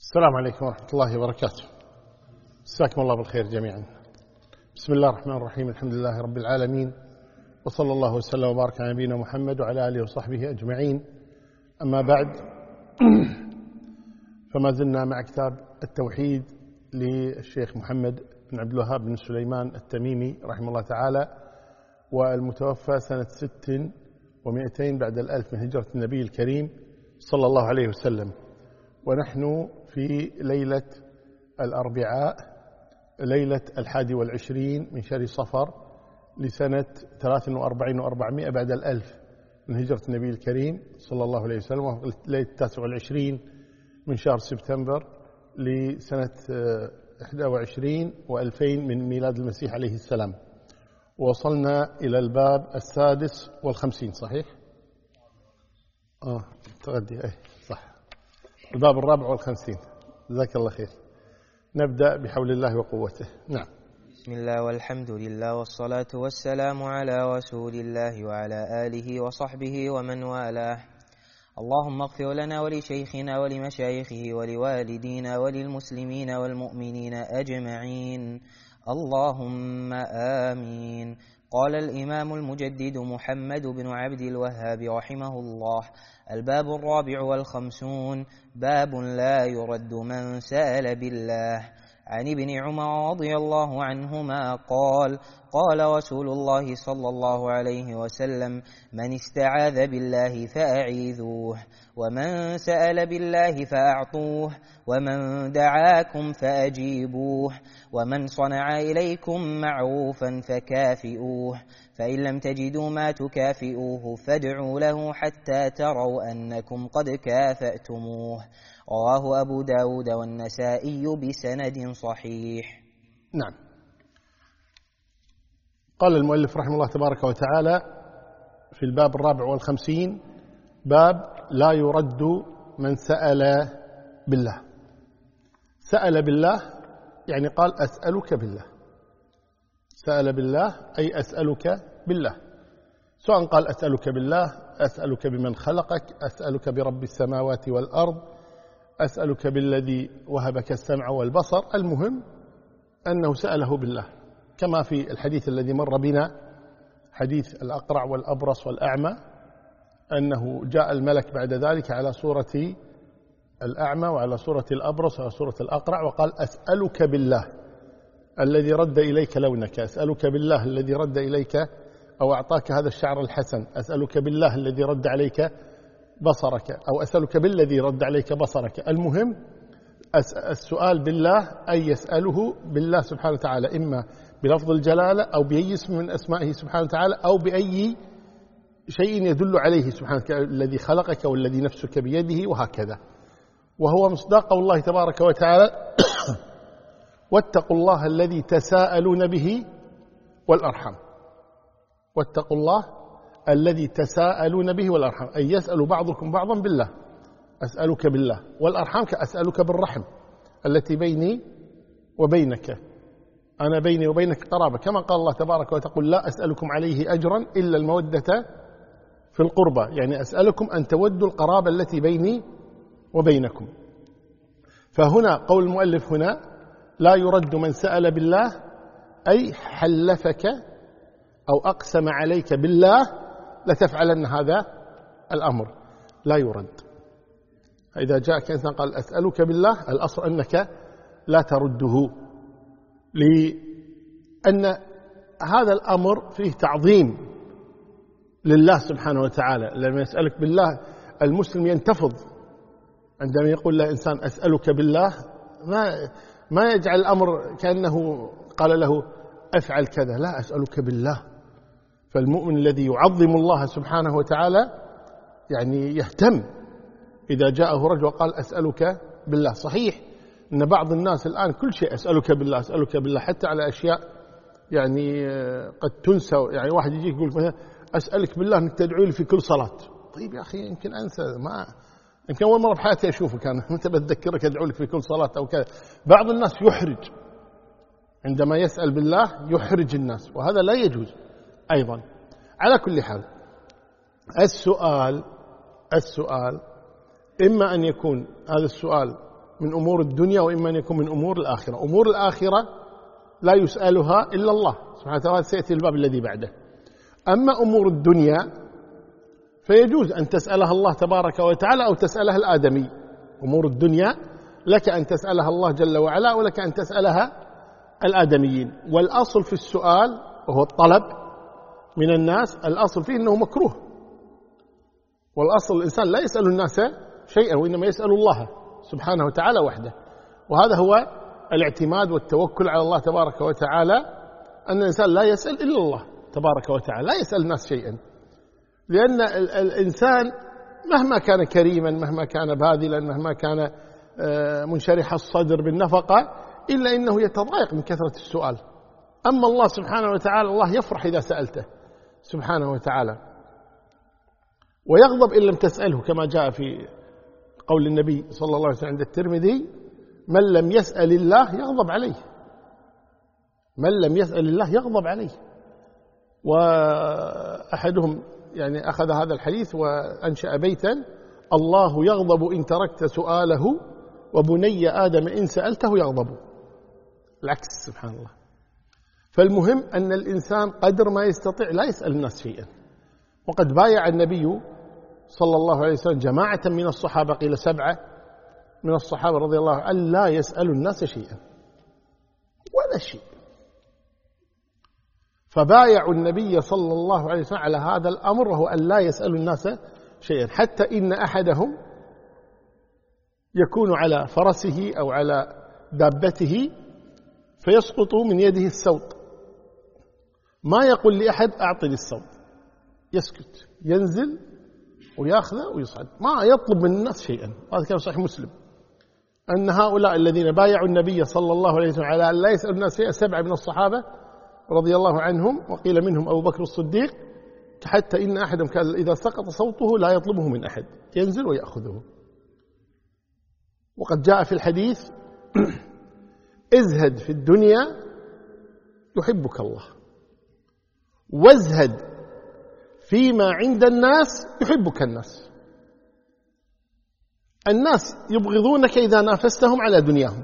السلام عليكم ورحمة الله وبركاته. مساكم الله بالخير جميعا. بسم الله الرحمن الرحيم. الحمد لله رب العالمين، وصلى الله وسلم وبارك على نبينا محمد وعلى آله وصحبه أجمعين. أما بعد، فما زلنا مع كتاب التوحيد للشيخ محمد بن عبد الوهاب بن سليمان التميمي رحمه الله تعالى، والمتوفى سنة 600 بعد الألف من هجرة النبي الكريم صلى الله عليه وسلم. ونحن في ليلة الأربعاء، ليلة 21 من شهر صفر لسنة 43 و400 بعد الألف من هجرة النبي الكريم صلى الله عليه وسلم، وهو ليلة 29 من شهر سبتمبر لسنة 21 و2000 من ميلاد المسيح عليه السلام. وصلنا إلى الباب 56 صحيح؟ تغدي صح، الباب 54. جزاك الله خير. نبدأ بحول الله وقوته. نعم. بسم الله والحمد لله والصلاة والسلام على رسول الله وعلى آله وصحبه ومن والاه. اللهم اغفر لنا ولشيخنا ولمشايخه ولوالدينا وللمسلمين والمؤمنين أجمعين، اللهم آمين. قال الإمام المجدد محمد بن عبد الوهاب رحمه الله: الباب 54، باب لا يرد من سأل بالله. عن ابن عمر رضي الله عنهما قال: قال رسول الله صلى الله عليه وسلم: من استعاذ بالله فأعيذوه، ومن سأل بالله فأعطوه، ومن دعاكم فأجيبوه، ومن صنع إليكم معروفا فكافئوه، فإن لم تجدوا ما تكافئوه فادعوا له حتى تروا أنكم قد كافأتموه. رواه أبو داود والنسائي بسند صحيح. نعم. قال المؤلف رحمه الله تبارك وتعالى في الباب 54: باب لا يرد من سأل بالله. سأل بالله يعني قال أسألك بالله. سأل بالله أي أسألك بالله، سواء قال أسألك بالله، أسألك بمن خلقك، أسألك برب السماوات والأرض، أسألك بالذي وهبك السمع والبصر. المهم أنه سأله بالله، كما في الحديث الذي مر بنا، حديث الأقرع والأبرص والأعمى، أنه جاء الملك بعد ذلك على صورة الأعمى وعلى صورة الأبرص وعلى صورة الأقرع، وقال: أسألك بالله الذي رد إليك لونك، أسألك بالله الذي رد إليك أو أعطاك هذا الشعر الحسن، أسألك بالله الذي رد عليك بصرك، أو أسألك بالذي رد عليك بصرك. المهم السؤال بالله أي يسأله بالله سبحانه وتعالى، إما بلفظ الجلالة أو بأي اسم من أسمائه سبحانه وتعالى، أو بأي شيء يدل عليه سبحانه وتعالى، الذي خلقك والذي نفسك بيده، وهكذا. وهو مصداق قول الله تبارك وتعالى: واتقوا الله الذي تساءلون به والأرحام. واتقوا الله الذي تساءلون به والأرحام، أي يسأل بعضكم بعضا بالله. أسألك بالله، والأرحام أسألك بالرحم التي بيني وبينك، أنا بيني وبينك قرابة، كما قال الله تبارك وتقول: لا أسألكم عليه أجرا إلا المودة في القربى، يعني أسألكم أن تودوا القرابة التي بيني وبينكم. فهنا قول المؤلف هنا: لا يرد من سأل بالله، أي حلفك أو أقسم عليك بالله لتفعلن هذا الأمر، لا يرد. إذا جاءك إنسان قال أسألك بالله، الأصل أنك لا ترده، لأن هذا الأمر فيه تعظيم لله سبحانه وتعالى. لما يسألك بالله المسلم ينتفض عندما يقول له إنسان أسألك بالله، ما يجعل الأمر كأنه قال له أفعل كذا، لا، أسألك بالله. فالمؤمن الذي يعظم الله سبحانه وتعالى يعني يهتم إذا جاءه رجل وقال أسألك بالله. صحيح أن بعض الناس الآن كل شيء أسألك بالله أسألك بالله، حتى على أشياء يعني قد تنسى. يعني واحد يجيك يقول مثلا أسألك بالله أنك تدعو لي في كل صلاة. طيب يا أخي، يمكن أنسى، يمكن أول مرة بحياتي أشوفك أنا، متى بتذكرك أدعو لك في كل صلاة أو كذا. بعض الناس يحرج عندما يسأل بالله، يحرج الناس، وهذا لا يجوز أيضا. على كل حال، السؤال إما أن يكون هذا السؤال من أمور الدنيا وإما أن يكون من أمور الآخرة. أمور الآخرة لا يسألها إلا الله سبحانه وتعالى، سيأتي الباب الذي بعده. أما أمور الدنيا فيجوز أن تسألها الله تبارك وتعالى أو تسألها الآدمي. أمور الدنيا لك أن تسألها الله جل وعلا ولك أن تسألها الآدميين. والأصل في السؤال وهو الطلب من الناس، الأصل فيه أنه مكروه، والأصل الإنسان لا يسأل الناس شيئا وإنما يسأل الله سبحانه وتعالى وحده. وهذا هو الاعتماد والتوكل على الله تبارك وتعالى، أن الإنسان لا يسأل إلا الله تبارك وتعالى، لا يسأل الناس شيئا. لأن الإنسان مهما كان كريما، مهما كان باذلا، مهما كان منشرح الصدر بالنفقة، إلا إنه يتضايق من كثرة السؤال. أما الله سبحانه وتعالى الله يفرح إذا سألته سبحانه وتعالى، ويغضب إن لم تسأله، كما جاء في قول النبي صلى الله عليه وسلم عند الترمذي: من لم يسأل الله يغضب عليه. من لم يسأل الله يغضب عليه. وأحدهم يعني أخذ هذا الحديث وأنشأ بيتا: الله يغضب إن تركت سؤاله، وبني آدم إن سألته يغضب. العكس سبحان الله. فالمهم أن الإنسان قدر ما يستطيع لا يسأل الناس شيئا. وقد بايع النبي صلى الله عليه وسلم جماعة من الصحابة، قيل 7 من الصحابة رضي الله عنهم، أن لا يسألوا الناس شيئا ولا شيء. فبايعوا النبي صلى الله عليه وسلم على هذا الأمر، وهو أن لا يسألوا الناس شيئا، حتى إن أحدهم يكون على فرسه أو على دابته فيسقط من يده السوط، ما يقول لأحد أعطني السوط، يسكت، ينزل ويأخذه ويصعد، ما يطلب من الناس شيئا. هذا كان صحيح مسلم، أن هؤلاء الذين بايعوا النبي صلى الله عليه وسلم على أن لا يسألوا الناس شيئا 7 من الصحابة رضي الله عنهم، وقيل منهم أبو بكر الصديق، حتى إن أحدهم كان إذا سقط صوته لا يطلبه من أحد، ينزل ويأخذه. وقد جاء في الحديث: ازهد في الدنيا يحبك الله، وازهد فيما عند الناس يحبك الناس. الناس يبغضونك إذا نافستهم على دنياهم،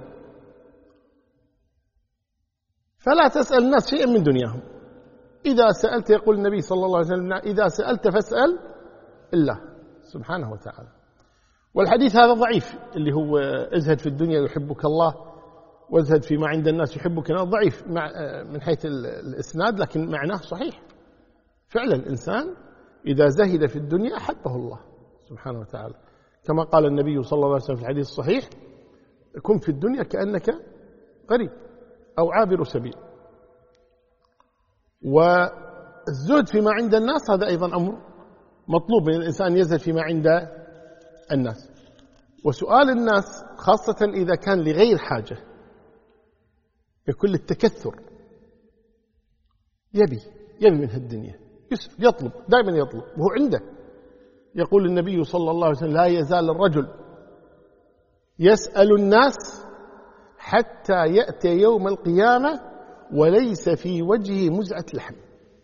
فلا تسأل الناس شيئا من دنياهم. إذا سألت، يقول النبي صلى الله عليه وسلم: إذا سألت فاسأل الله سبحانه وتعالى. والحديث هذا ضعيف، اللي هو ازهد في الدنيا يحبك الله وازهد فيما عند الناس يحبك الناس، ضعيف من حيث الإسناد، لكن معناه صحيح. فعلا الإنسان إذا زهد في الدنيا أحبه الله سبحانه وتعالى، كما قال النبي صلى الله عليه وسلم في الحديث الصحيح: كن في الدنيا كأنك غريب أو عابر سبيل. والزهد فيما عند الناس هذا أيضا أمر مطلوب من الإنسان، يزهد فيما عند الناس. وسؤال الناس خاصة إذا كان لغير حاجة، يكون للتكثر، يبي من هالدنيا، يطلب دائما، يطلب وهو عنده. يقول النبي صلى الله عليه وسلم: لا يزال الرجل يسأل الناس حتى يأتي يوم القيامة وليس في وجهه مزعة لحم،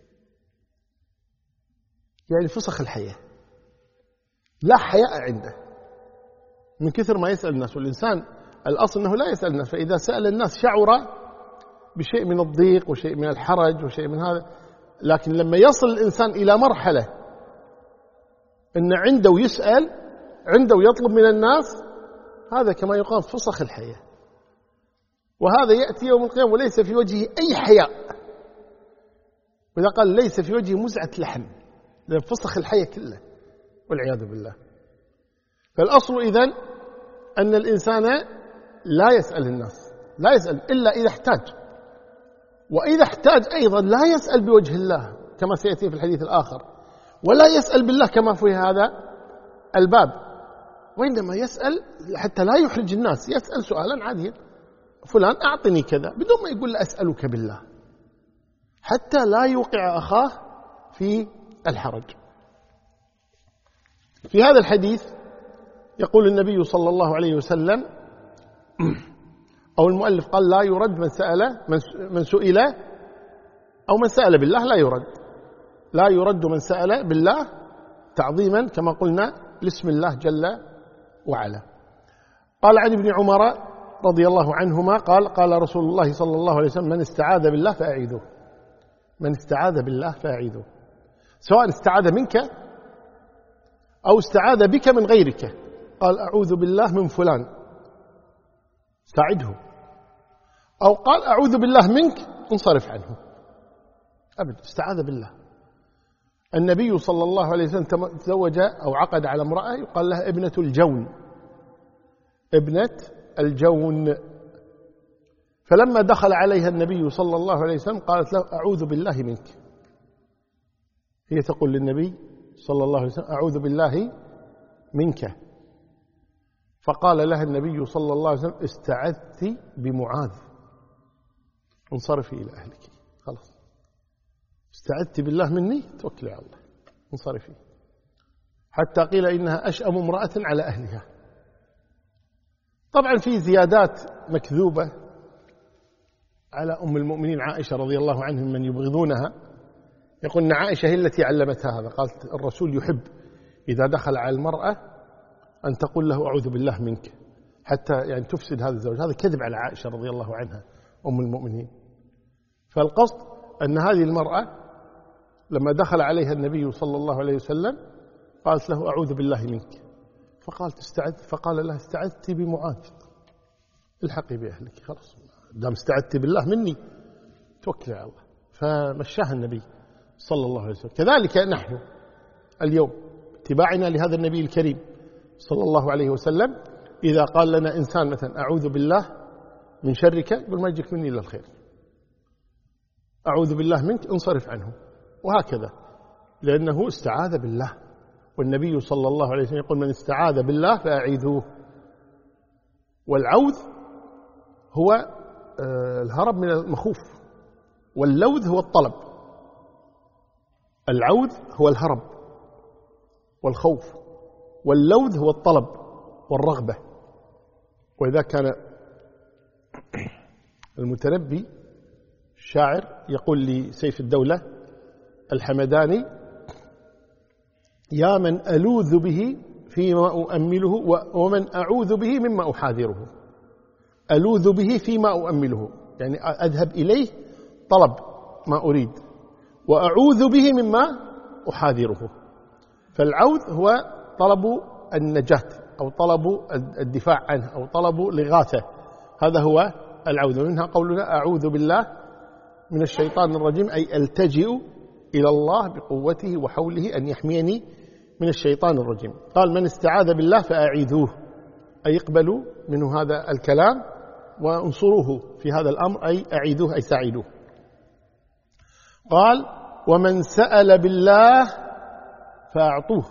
يعني فسخ الحياة، لا حياء عنده من كثر ما يسأل الناس. والإنسان الأصل أنه لا يسأل الناس، فإذا سأل الناس شعر بشيء من الضيق وشيء من الحرج وشيء من هذا. لكن لما يصل الإنسان إلى مرحلة أن عنده يسأل، عنده يطلب من الناس، هذا كما يقال فسخ الحياة. وهذا يأتي يوم القيامة وليس في وجهه أي حياء، وإذا قال ليس في وجهه مزعة لحم، لأن فسخ الحياة كله والعياذ بالله. فالأصل إذن أن الإنسان لا يسأل الناس، لا يسأل إلا إذا احتاج، وإذا احتاج أيضا لا يسأل بوجه الله كما سيأتي في الحديث الآخر، ولا يسأل بالله كما في هذا الباب، وإنما يسأل حتى لا يحرج الناس، يسأل سؤالا عاديا: فلان أعطني كذا، بدون ما يقول له أسألك بالله، حتى لا يوقع أخاه في الحرج. في هذا الحديث يقول النبي صلى الله عليه وسلم، أو المؤلف قال: لا يرد من سئل أو من سأل بالله لا يرد. لا يرد من سأل بالله تعظيما كما قلنا لاسم الله جل وعلا. قال عن ابن عمر رضي الله عنهما قال رسول الله صلى الله عليه وسلم: من استعاذ بالله فأعيذوه. من استعاذ بالله فأعيذوه، سواء استعاذ منك أو استعاذ بك من غيرك. قال: أعوذ بالله من فلان، ساعده. أو قال: أعوذ بالله منك، انصرف عنه. أبدا، استعاذ بالله. النبي صلى الله عليه وسلم تزوج أو عقد على امرأة يقال لها ابنة الجون، ابنة الجون. فلما دخل عليها النبي صلى الله عليه وسلم قالت له: أعوذ بالله منك. هي تقول للنبي صلى الله عليه وسلم: أعوذ بالله منك. فقال لها النبي صلى الله عليه وسلم: استعذت بمعاذ، انصرفي إلى أهلك. خلاص، استعذت بالله مني، توكلي على الله، انصرفي. حتى قيل إنها أشأم امرأة على أهلها. طبعا في زيادات مكذوبة على أم المؤمنين عائشة رضي الله عنها من يبغضونها. يقول إن عائشة هي التي علمتها هذا. قالت: الرسول يحب إذا دخل على المرأة أن تقول له: أعوذ بالله منك، حتى يعني تفسد هذا الزوج. هذا كذب على عائشة رضي الله عنها أم المؤمنين. فالقصد أن هذه المرأة لما دخل عليها النبي صلى الله عليه وسلم قالت له: أعوذ بالله منك. فقالت: استعذت. فقال لها: استعذت بمعاذ، الحقي بأهلك. خلاص، دام استعذت بالله مني، توكلي على الله. فمشاها النبي صلى الله عليه وسلم. كذلك نحن اليوم اتباعنا لهذا النبي الكريم صلى الله عليه وسلم، إذا قال لنا إنسان مثلا: أعوذ بالله من شرك، يقول: ما يجيك مني إلا الخير. أعوذ بالله منك، انصرف عنه. وهكذا، لأنه استعاذ بالله. والنبي صلى الله عليه وسلم يقول: من استعاذ بالله فأعيذوه. والعوذ هو الهرب من المخوف، واللوذ هو الطلب. العوذ هو الهرب والخوف، واللوذ هو الطلب والرغبة. وإذا كان المتنبي الشاعر يقول لسيف الدولة الحمداني: يا من ألوذ به فيما أؤمله، ومن أعوذ به مما أحاذره. ألوذ به فيما أؤمله، يعني أذهب إليه طلب ما أريد، وأعوذ به مما أحاذره. فالعوذ هو طلب النجاة، أو طلب الدفاع عنه، أو طلب الإغاثة. هذا هو العوذ. منها قولنا: أعوذ بالله من الشيطان الرجيم، أي ألتجئ إلى الله بقوته وحوله أن يحميني من الشيطان الرجيم. قال: من استعاذ بالله فأعيذوه، أي اقبلوا منه هذا الكلام وانصروه في هذا الأمر، أي أعيذوه، أي ساعدوه. قال: ومن سأل بالله فأعطوه.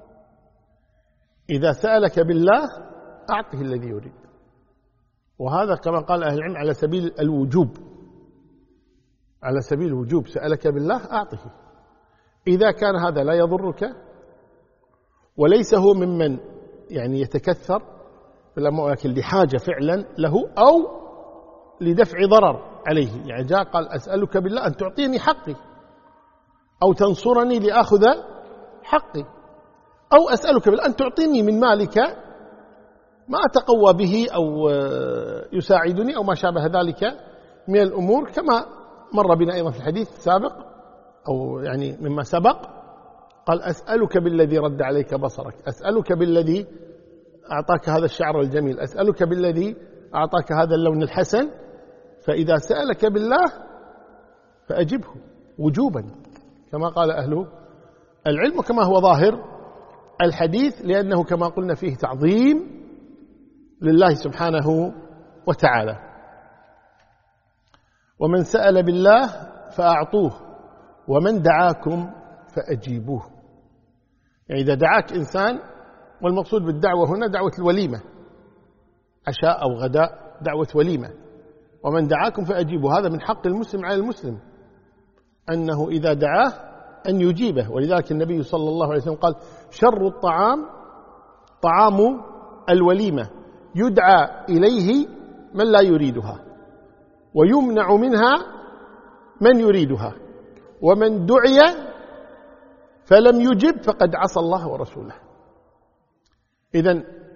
إذا سألك بالله أعطه الذي يريد. وهذا كما قال أهل العلم على سبيل الوجوب، على سبيل الوجوب. سألك بالله أعطه. إذا كان هذا لا يضرك وليس هو ممن يعني يتكثر في الأموال لحاجة فعلا له أو لدفع ضرر عليه، يعني جاء قال: أسألك بالله أن تعطيني حقي، أو تنصرني لأخذ حقي، أو أسألك بالله أن تعطيني من مالك ما أتقوى به أو يساعدني أو ما شابه ذلك من الأمور، كما مر بنا أيضا في الحديث السابق أو يعني مما سبق. قال: أسألك بالذي رد عليك بصرك، أسألك بالذي أعطاك هذا الشعر الجميل، أسألك بالذي أعطاك هذا اللون الحسن. فإذا سألك بالله فأجبه وجوبا، كما قال أهل العلم وكما هو ظاهر الحديث، لأنه كما قلنا فيه تعظيم لله سبحانه وتعالى. ومن سأل بالله فأعطوه، ومن دعاكم فأجيبوه. يعني إذا دعاك إنسان، والمقصود بالدعوة هنا دعوة الوليمة، عشاء أو غداء، دعوة وليمة. ومن دعاكم فأجيبوه، هذا من حق المسلم على المسلم أنه إذا دعاه أن يجيبه. ولذلك النبي صلى الله عليه وسلم قال: شر الطعام طعام الوليمة، يدعى إليه من لا يريدها ويمنع منها من يريدها، ومن دعي فلم يجب فقد عصى الله ورسوله. إذن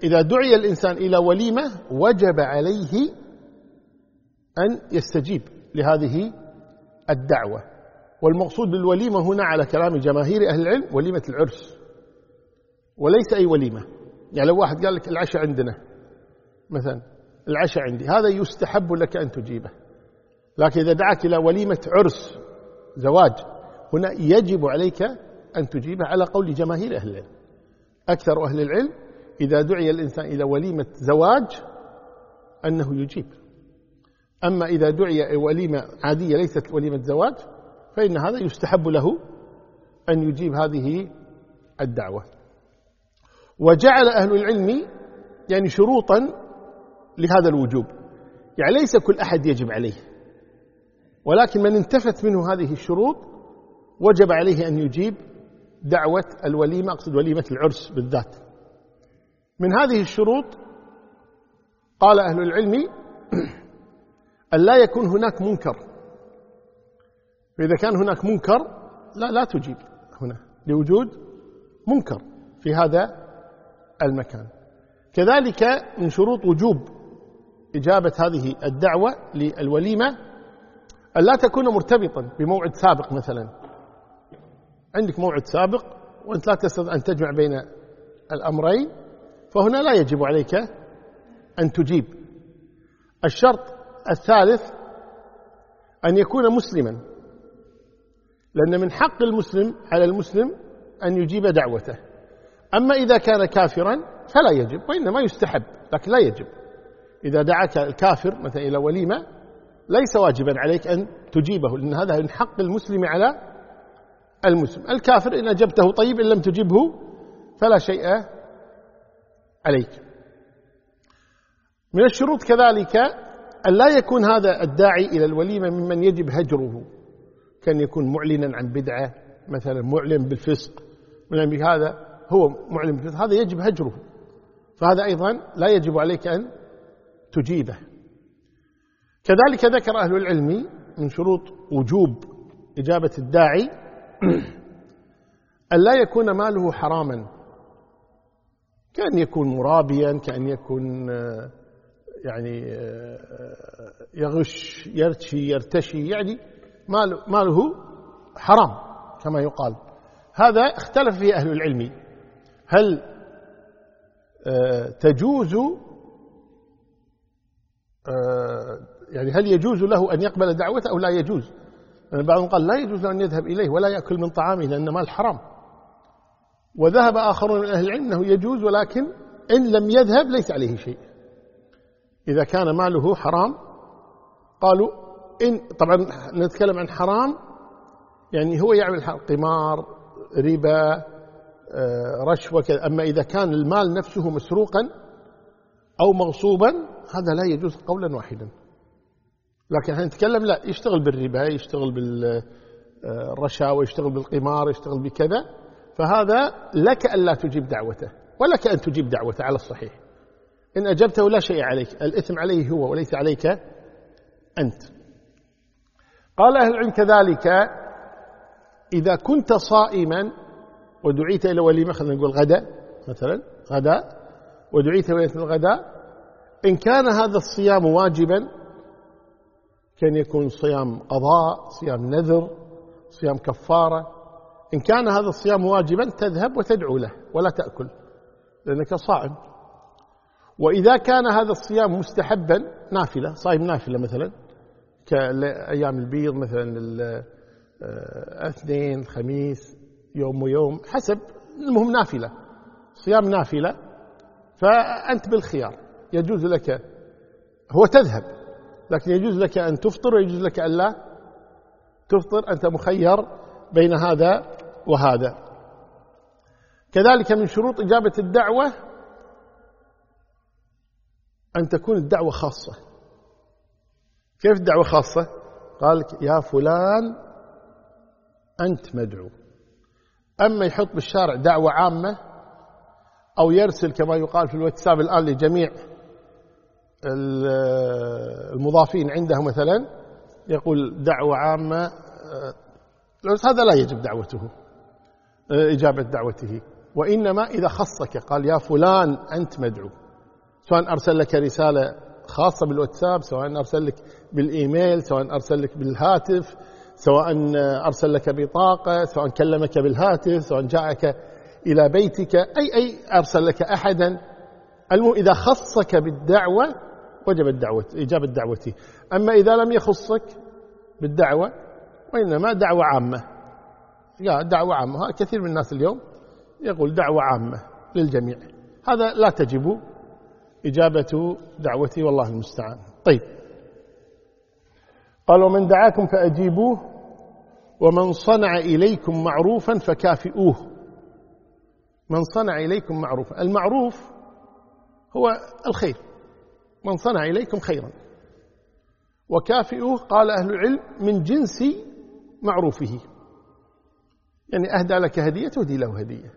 إذا دعي الإنسان إلى وليمة وجب عليه أن يستجيب لهذه الدعوة. والمقصود بالوليمة هنا على كلام جماهير أهل العلم وليمة العرس، وليس أي وليمة. يعني لو واحد قال لك العشاء عندنا مثلا، العشاء عندي، هذا يستحب لك أن تجيبه. لكن إذا دعاك إلى وليمة عرس زواج، هنا يجب عليك أن تجيبه على قول جماهير أهل العلم. أكثر أهل العلم إذا دعي الإنسان إلى وليمة زواج أنه يجيب. أما إذا دعي وليمة عادية ليست وليمة زواج فإن هذا يستحب له أن يجيب هذه الدعوة. وجعل أهل العلم يعني شروطا لهذا الوجوب، يعني ليس كل أحد يجب عليه، ولكن من انتفت منه هذه الشروط وجب عليه أن يجيب دعوة الوليمة، أقصد وليمة العرس بالذات. من هذه الشروط قال أهل العلم أن لا يكون هناك منكر. فإذا كان هناك منكر لا تجيب هنا لوجود منكر في هذا المكان. كذلك من شروط وجوب إجابة هذه الدعوة للوليمة أن لا تكون مرتبطا بموعد سابق. مثلا عندك موعد سابق وأنت لا تستطيع أن تجمع بين الأمرين، فهنا لا يجب عليك أن تجيب. الشرط الثالث أن يكون مسلما، لأن من حق المسلم على المسلم أن يجيب دعوته. أما إذا كان كافرا فلا يجب، وإنما يستحب لكن لا يجب. إذا دعاك الكافر مثلا إلى وليمة ليس واجبا عليك أن تجيبه، لأن هذا من حق المسلم على المسلم. الكافر إن أجبته طيب، إن لم تجبه فلا شيء عليك. من الشروط كذلك أن لا يكون هذا الداعي إلى الوليمة ممن يجب هجره، كان يكون معلنا عن بدعة مثلا، معلن بالفسق، معلن بهذا، هو معلن بالفسق، هذا يجب هجره، فهذا أيضا لا يجب عليك أن تجيبه. كذلك ذكر أهل العلم من شروط وجوب إجابة الداعي أن لا يكون ماله حراما، كأن يكون مرابيا، كأن يكون يعني يغش، يرتشي، يعني ماله حرام كما يقال. هذا اختلف فيه أهل العلم، هل تجوز يعني هل يجوز له أن يقبل دعوته أو لا يجوز؟ بعضهم قال لا يجوز له أن يذهب إليه ولا يأكل من طعامه لأن مال حرام، وذهب آخرون من أهل العلم أنه يجوز، ولكن إن لم يذهب ليس عليه شيء إذا كان ماله حرام. قالوا إن طبعا نتكلم عن حرام يعني هو يعمل قمار، ربا، رشوة كذا. أما إذا كان المال نفسه مسروقا أو مغصوبا هذا لا يجوز قولا واحدا. لكن احنا نتكلم لا، يشتغل بالربا، يشتغل بالرشاوى، يشتغل بالقمار، يشتغل بكذا، فهذا لك أن لا تجيب دعوته ولك أن تجيب دعوته على الصحيح. إن أجبته لا شيء عليك، الإثم عليه هو وليس عليك أنت. قال أهل العلم كذلك إذا كنت صائما ودعيت إلى وليمة، خلينا نقول غداء مثلا، غداء ودعيت إلى الغداء، إن كان هذا الصيام واجبا، كان يكون صيام قضاء، صيام نذر، صيام كفارة، إن كان هذا الصيام واجبا تذهب وتدعو له ولا تأكل لأنك صائم. وإذا كان هذا الصيام مستحبا نافلة، صائم نافلة مثلا كأيام البيض مثلا الاثنين، الخميس، يوم ويوم، حسب، المهم نافلة، صيام نافلة، فأنت بالخيار، يجوز لك، هو تذهب لكن يجوز لك أن تفطر ويجوز لك أن لا تفطر، أنت مخير بين هذا وهذا. كذلك من شروط إجابة الدعوة أن تكون الدعوة خاصة. كيف الدعوة خاصة؟ قال يا فلان أنت مدعو. أما يحط بالشارع دعوة عامة أو يرسل كما يقال في الواتساب الآن لجميع المضافين عنده مثلا، يقول دعوة عامة، هذا لا يجب دعوته، إجابة دعوته، وإنما إذا خصك قال يا فلان أنت مدعو، سواء أرسل لك رسالة خاصة بالواتساب، سواء أرسل لك بالإيميل، سواء أرسل لك بالهاتف، سواء أرسل لك بطاقة، سواء كلمك بالهاتف، سواء جاءك إلى بيتك، أي أرسل لك أحدا. المهم إذا خصك بالدعوة وجب إجابة دعوته. أما إذا لم يخصك بالدعوة وإنما دعوة عامة، دعوة عامة، كثير من الناس اليوم يقول دعوة عامة للجميع، هذا لا تجب إجابة دعوته والله المستعان. طيب، قال ومن دعاكم فأجيبوه ومن صنع إليكم معروفا فكافئوه. من صنع إليكم معروفا، المعروف هو الخير، من صنع إليكم خيرا، وكافئوه قال أهل العلم من جنس معروفه، يعني أهدى لك هدية تهدي له هدية،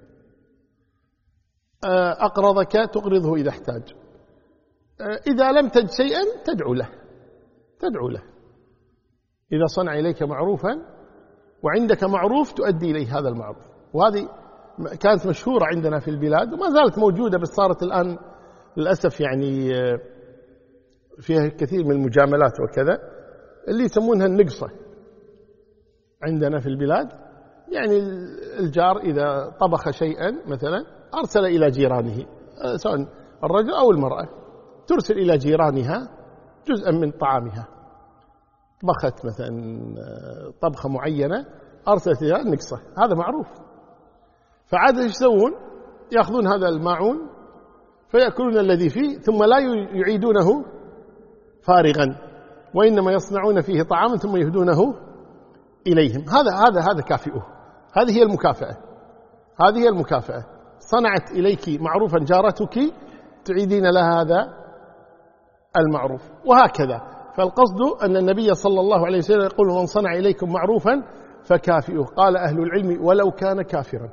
أقرضك تقرضه إذا احتاج، إذا لم تجد شيئا تدعو له إذا صنع إليك معروفا وعندك معروف تؤدي إليه هذا المعروف. وهذه كانت مشهورة عندنا في البلاد وما زالت موجودة، بس صارت الآن للأسف يعني فيها كثير من المجاملات وكذا، اللي يسمونها النقصة عندنا في البلاد. يعني الجار إذا طبخ شيئا مثلا أرسل إلى جيرانه، سواء الرجل أو المرأة، ترسل إلى جيرانها جزءا من طعامها، طبخت مثلا طبخة معينة أرسلت إلى النقصة، هذا معروف. فعادة يسوون؟ يأخذون هذا الماعون فيأكلون الذي فيه ثم لا يعيدونه فارغا، وإنما يصنعون فيه طعاما ثم يهدونه إليهم. هذا كافئه، هذه هي المكافأة، هذه هي المكافأة. صنعت إليك معروفا جارتك تعيدين لها هذا المعروف، وهكذا. فالقصد أن النبي صلى الله عليه وسلم يقول من صنع إليكم معروفا فكافئوه. قال أهل العلم ولو كان كافرا،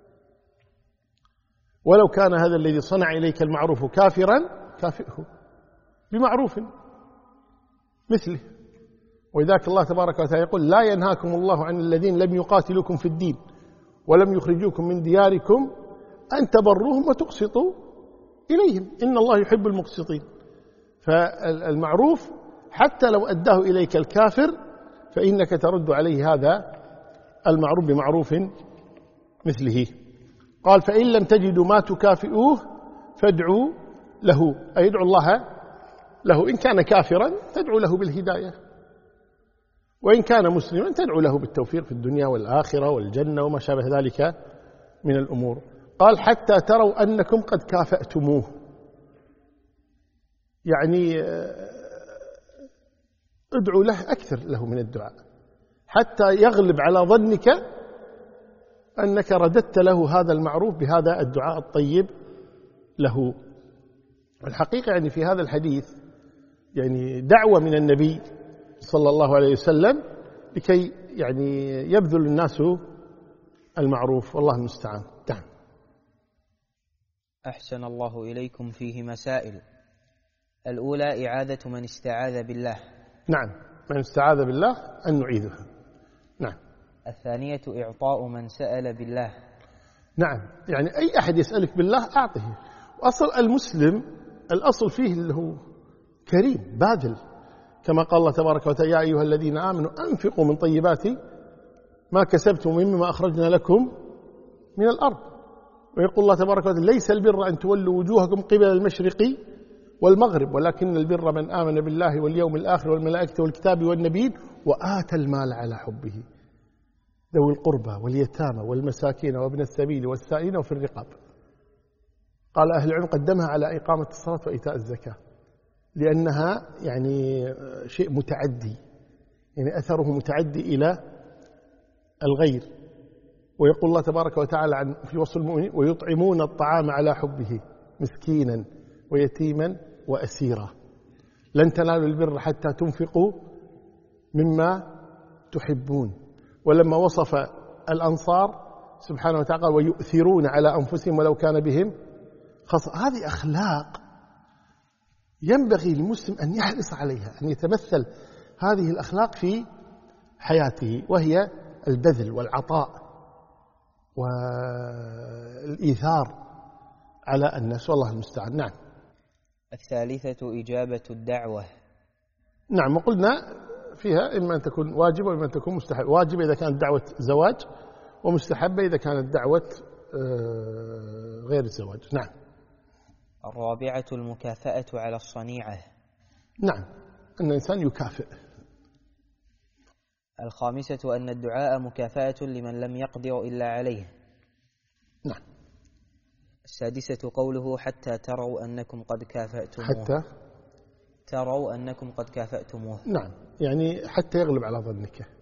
ولو كان هذا الذي صنع إليك المعروف كافرا كافئه بمعروف مثله. وذاك الله تبارك وتعالى يقول لا ينهاكم الله عن الذين لم يقاتلوكم في الدين ولم يخرجوكم من دياركم أن تبروهم وتقسطوا إليهم إن الله يحب المقسطين. فالمعروف حتى لو أداه إليك الكافر فإنك ترد عليه هذا المعروف بمعروف مثله. قال فإن لم تجدوا ما تكافئوه فادعوا له، أي ادعوا الله له. إن كان كافرا تدعو له بالهداية، وإن كان مسلما تدعو له بالتوفيق في الدنيا والآخرة والجنة وما شابه ذلك من الأمور. قال حتى تروا أنكم قد كافأتموه، يعني ادعوا له أكثر له من الدعاء حتى يغلب على ظنك أنك رددت له هذا المعروف بهذا الدعاء الطيب له. الحقيقة يعني في هذا الحديث يعني دعوة من النبي صلى الله عليه وسلم لكي يعني يبذل الناس المعروف، والله المستعان. نعم. أحسن الله إليكم. فيه مسائل. الأولى إعادة من استعاذ بالله. نعم، من استعاذ بالله أن نعيذها. نعم. الثانية إعطاء من سأل بالله. نعم، يعني أي أحد يسألك بالله أعطه. وأصل المسلم الأصل فيه اللي هو كريم باذل، كما قال الله تبارك وتعالى يا أيها الذين آمنوا أنفقوا من طيبات ما كسبتم مما أخرجنا لكم من الأرض. ويقول الله تبارك وتعالى ليس البر أن تولوا وجوهكم قبل المشرق والمغرب ولكن البر من آمن بالله واليوم الآخر والملائكة والكتاب والنبيين وآتى المال على حبه ذوي القربى واليتامى والمساكين وابن السبيل والسائلين وفي الرقاب. قال أهل العلم قدمها على إقامة الصلاة وإيتاء الزكاة لأنها يعني شيء متعدي، يعني أثره متعدي إلى الغير. ويقول الله تبارك وتعالى في وصف المؤمنين ويطعمون الطعام على حبه مسكينا ويتيما وأسيرا لن تنالوا البر حتى تنفقوا مما تحبون. ولما وصف الأنصار سبحانه وتعالى ويؤثرون على أنفسهم ولو كان بهم خاصة. هذه أخلاق ينبغي للمسلم أن يحرص عليها، أن يتمثل هذه الأخلاق في حياته، وهي البذل والعطاء والإيثار على الناس، والله المستعان. نعم. الثالثة إجابة الدعوة. نعم، وقلنا فيها إما أن تكون واجبة وإما أن تكون مستحبة. واجبة إذا كانت دعوة زواج، ومستحبة إذا كانت دعوة غير الزواج. نعم. الرابعة المكافأة على الصنيعة. نعم، أن الإنسان يكافئ. الخامسة أن الدعاء مكافأة لمن لم يقدر إلا عليه. نعم. السادسة قوله حتى تروا أنكم قد كافأتموه. حتى تروا أنكم قد كافأتموه. نعم، يعني حتى يغلب على ظنك.